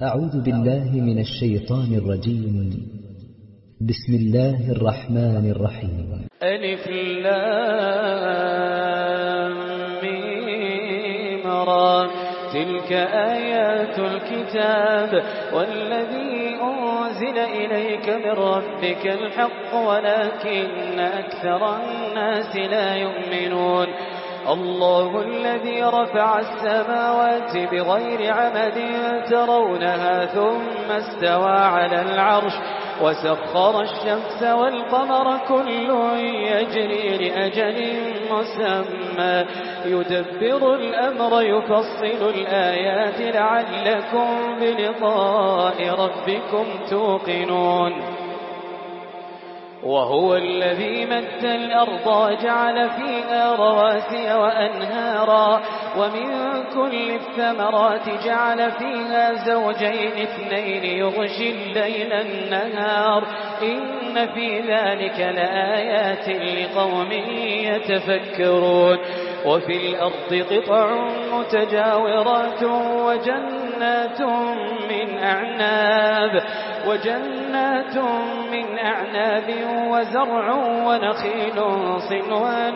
أعوذ بالله من الشيطان الرجيم. بسم الله الرحمن الرحيم. ألف لام ميم را تلك آيات الكتاب والذي أنزل إليك من ربك الحق ولكن أكثر الناس لا يؤمنون. الله الذي رفع السماوات بغير عمد ترونها ثم استوى على العرش وسخر الشمس والقمر كل يجري لأجل مسمى يدبر الأمر يفصل الآيات لعلكم بلقاء ربكم توقنون. وهو الذي مد الأرض وجعل فيها رواسي وأنهارا ومن كل الثمرات جعل فيها زوجين اثنين يغشي الليل النهار إن في ذلك لآيات لقوم يتفكرون. وفي الأرض قطع متجاورات وجنات من أعناب وزرع ونخيل صنوان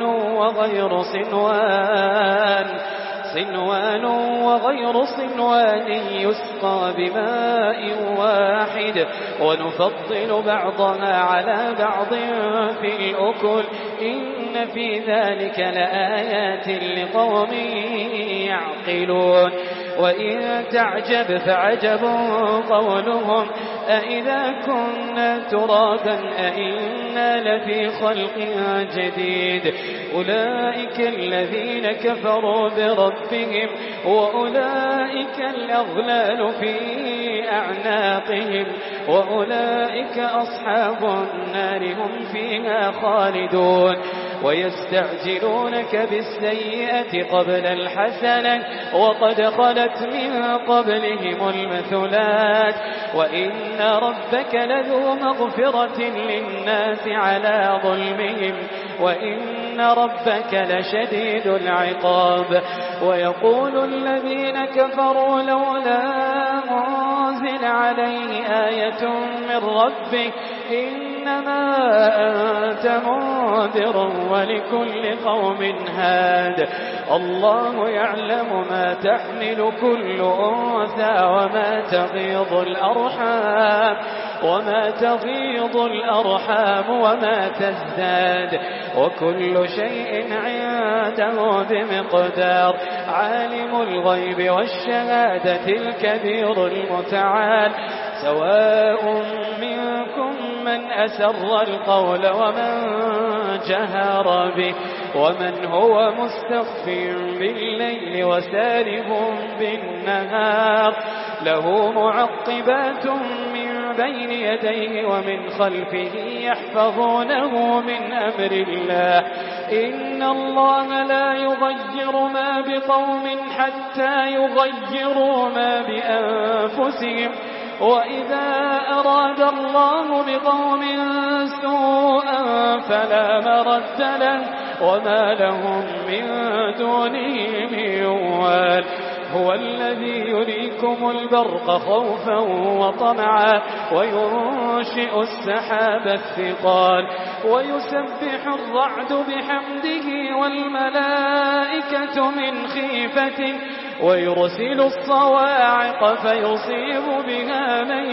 وغير صنوان يسقى بماء واحد ونفضل بعضها على بعض في الأكل إن في ذلك لآيات لقوم يعقلون. وإن تعجب فعجب قولهم أإذا كنا ترابا أإنا لفي خلق جديد أولئك الذين كفروا بربهم وأولئك الأغلال في أعناقهم وأولئك أصحاب النار هم فيها خالدون. ويستعجلونك بالسيئة قبل الحسنة وقد خلت من قبلهم المثلات وإن ربك لذو مغفرة للناس على ظلمهم وإن ربك لشديد العقاب. ويقول الذين كفروا لولا أنزل عليه آية من ربه إنما أنت منذر ولكل قوم هاد. الله يعلم ما تحمل كل أنثى وما تغيض الأرحام وما تزداد وكل شيء عنده بمقدار. عالم الغيب والشهادة الكبير المتعال سواء منكم من أسر القول ومن جهر به ومن هو مستخف بالليل وسارب بالنهار له معقبات من بين يديه ومن خلفه يحفظونه من أمر الله إن الله لا يغير ما بقوم حتى يغيروا ما بأنفسهم وإذا أراد الله بقوم سوءا فلا مرد له وما لهم من دونه من وال. هو الذي يريكم البرق خوفا وطمعا وينشئ السحاب الثقال ويسبح الرعد بحمده والملائكة من خيفته ويرسل الصواعق فيصيب بها من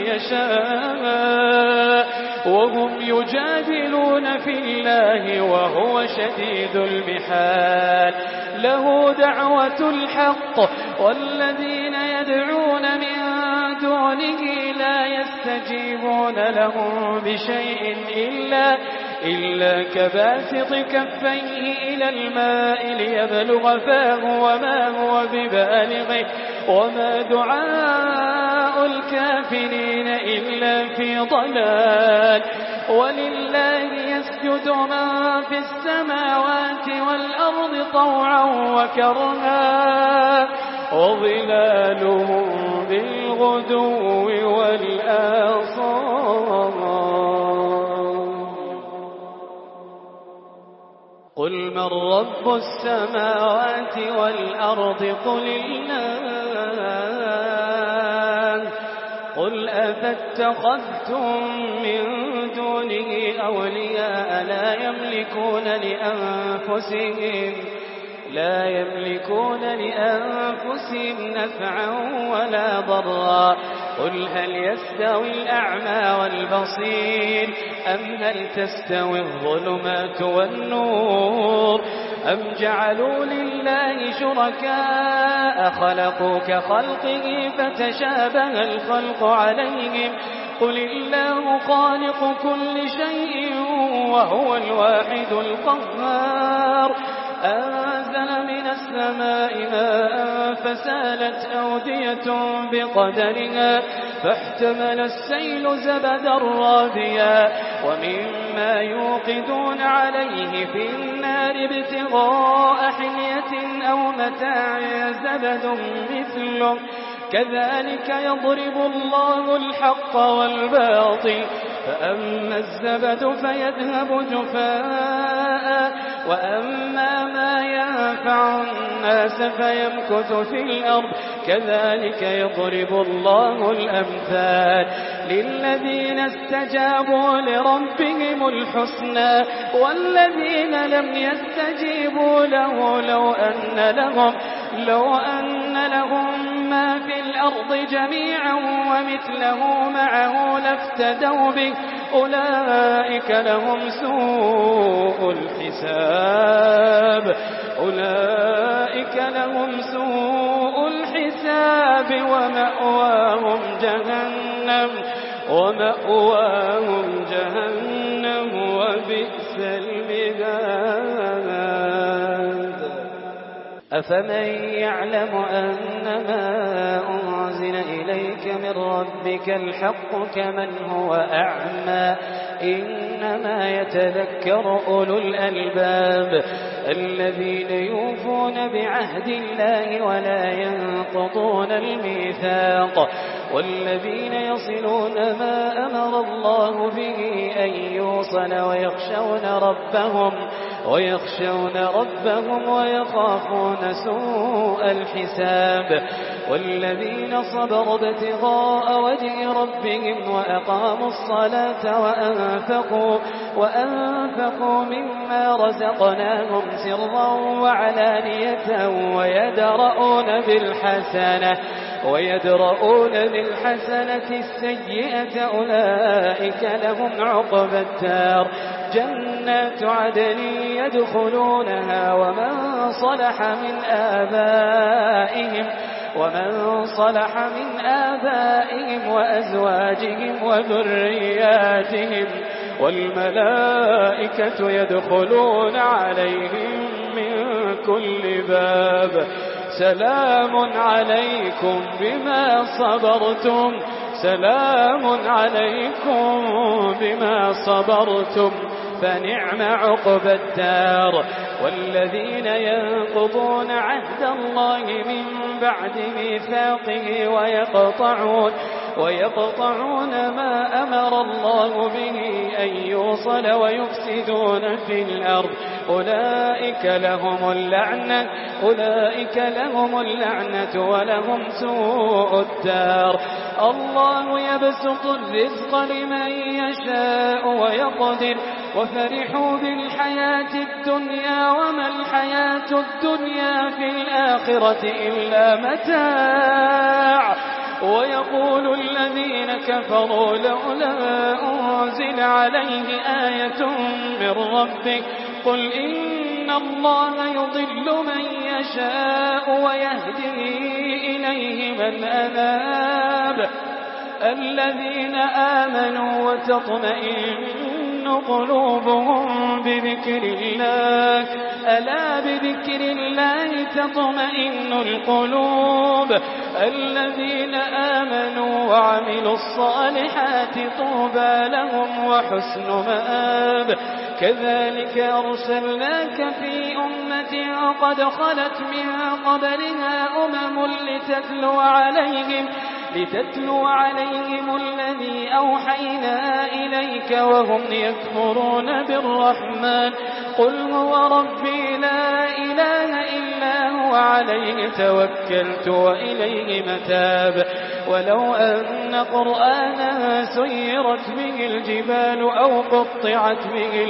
يشاء وهم يجادلون في الله وهو شديد المحال. له دعوة الحق والذين يدعون من دونه لا يستجيبون لهم بشيء إلا كباسط كفيه إلى الماء ليبلغ فاه وما هو ببالغه وما دعاء الكافرين إلا في ضلال. ولله يسجد من في السماوات والأرض طوعا وكرها وظلالهم بالغدو والآصال. قل من رب السماوات والأرض قل الله قل أفاتخذتم من دونه أولياء لا يملكون لأنفسهم نفعا ولا ضرا قل هل يستوي الأعمى والبصير أم هل تستوي الظلمات والنور أم جعلوا لله شركاء خلقوا كخلقه فتشابه الخلق عليهم قل الله خالق كل شيء وهو الواحد القهار أنزل من السماء ماء فسالت أودية بقدرها فاحتمل السيل زبدا رابيا ومما يوقدون عليه في النار ابتغاء حلية أو متاع زبد مثله كذلك يضرب الله الحق والباطل فأما الزبد فيذهب جفاء وأما ما ينفع الناس فيمكث في الأرض كذلك يضرب الله الأمثال للذين استجابوا لربهم الحسنى والذين لم يستجيبوا له لو أن لهم ما في الأرض جميعا ومثله معه لافتدوا به أولئك لهم سوء الحساب ومأواهم جهنم وبئس المهاد أفمن يعلم أنما أنزل إليك من ربك الحق كمن هو أعمى إنما يتذكر أولو الألباب الذين يوفون بعهد الله ولا ينقضون الميثاق والذين يصلون ما أمر الله به أن يوصل ويخشون ربهم ويخافون سوء الحساب والذين صبروا ابتغاء وجه ربهم وأقاموا الصلاة وأنفقوا مما رزقناهم سرا وعلانية ويدرؤون بالحسنة السيئة أولئك لهم عقبى الدار جنات عدن يدخلونها ومن صلح من آبائهم وأزواجهم وذرياتهم والملائكة يدخلون عليهم من كل باب سلام عليكم بما صبرتم فنعم عقبى الدار والذين ينقضون عهد الله من بعد ميثاقه ويقطعون ما أمر الله به أن يوصل ويفسدون في الأرض أولئك لهم اللعنة ولهم سوء الدار الله يبسط الرزق لمن يشاء ويقدر وفرحوا بالحياة الدنيا وما الحياة الدنيا في الآخرة إلا متاع ويقول الذين كفروا لولا أنزل عليه آية من ربك قل إن الله يضل من يشاء ويهدي إليه من أناب الذين آمنوا وتطمئن قلوبهم بذكر الله ألا بذكر الله تطمئن القلوب الذين آمنوا وعملوا الصالحات طوبى لهم وحسن مآب كذلك أرسلناك في أمة قد خلت من قبلها أمم لتتلو عليهم الذي أوحينا إليك وهم يكفرون بالرحمن قل هو ربي لا إله إلا هو عليه توكلت وإليه متاب ولو أن قرآنا سيرت به الجبال أو قطعت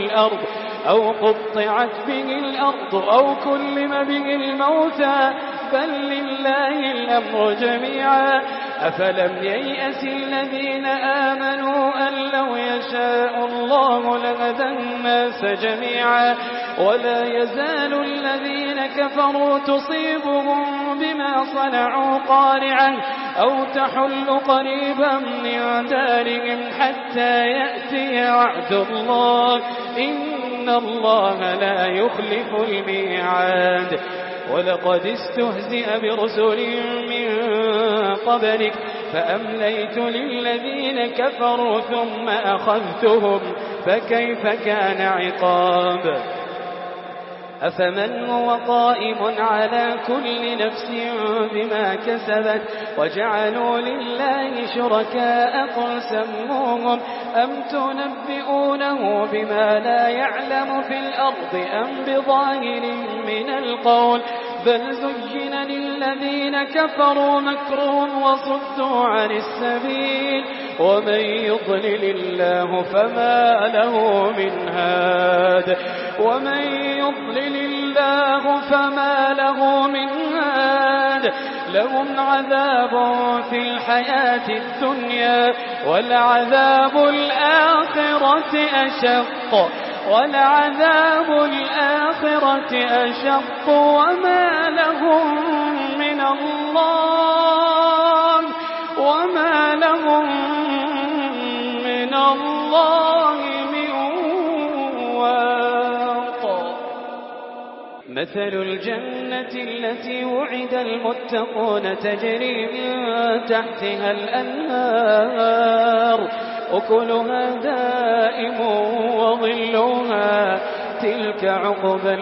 به الأرض أو كلم به الموتى بل لله الأمر جميعا أفلم ييأس الذين آمنوا أن لو يشاء الله لهدى الناس جميعا ولا يزال الذين كفروا تصيبهم بما صنعوا قارعا أو تحل قريبا من دارهم حتى يأتي وعد الله إن الله لا يخلف الميعاد ولقد استهزئ برسل من قبلك فأمليت للذين كفروا ثم أخذتهم فكيف كان عقاب أفمن هو قائم على كل نفس بما كسبت وجعلوا لله شركاء قل سموهم أم تنبئونه بما لا يعلم في الأرض أم بظاهر من القول بل زين للذين كفروا مكرهم وصدوا عن السبيل ومن يضلل الله فما له من هاد لهم عذاب في الحياة الدنيا ولعذاب الآخرة أشق وما لهم من الله من واق مثل الجنة التي وعد المتقون تجري من تحتها الأنهار أكلها دائم وظلها تلك عقبى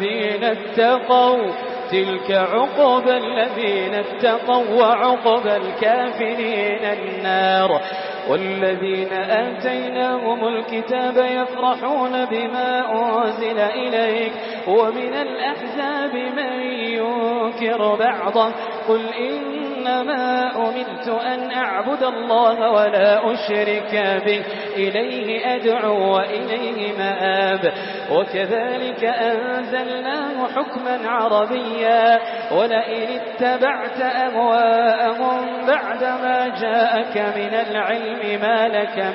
الذين اتقوا وعقبى الكافرين النار والذين آتيناهم الكتاب يفرحون بما أنزل إليك ومن الأحزاب من ينكر بعضه قل إنما أمرت أن أعبد الله ولا أشرك به إليه أدعو وإليه مآب وكذلك أنزلناه حكما عربيا ولئن اتبعت أهواءهم بعدما جاءك من العلم ما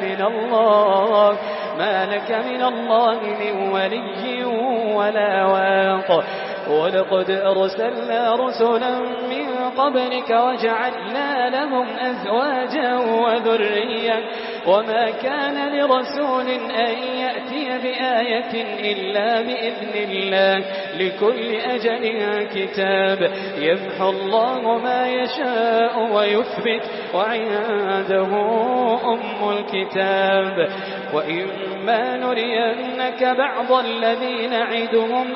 لك من الله من ولي ولا واق ولقد أرسلنا رسلا من قبلك وجعلنا لهم أزواجا وذرية وما كان لرسول أن يأتي بآية إلا بإذن الله لكل أجل كتاب يمحو الله ما يشاء ويثبت وعنده أم الكتاب وإما نرينك بعض الذين نعدهم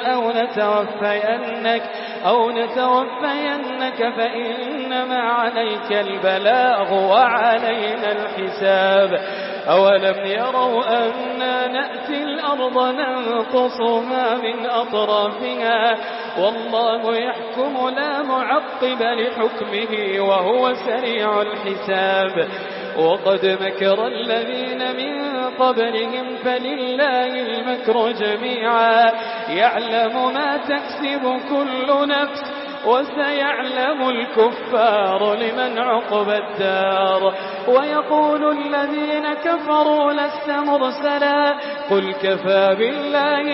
أو نتوفينك فإنما عليك البلاغ وعلينا الحساب أولم يروا أنا نأتي الأرض ننقصها من أطرافها والله يحكم لا معقب لحكمه وهو سريع الحساب وقد مكر الذين من قبلهم فلله المكر جميعا يعلم ما تكسب كل نفس وسيعلم الكفار لمن عقبى الدار ويقول الذين كفروا لست مرسلا قل كفى بالله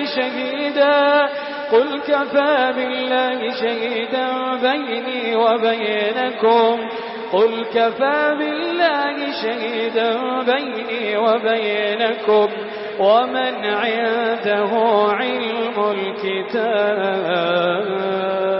شهيدا بيني وبينكم ومن عنده علم الكتاب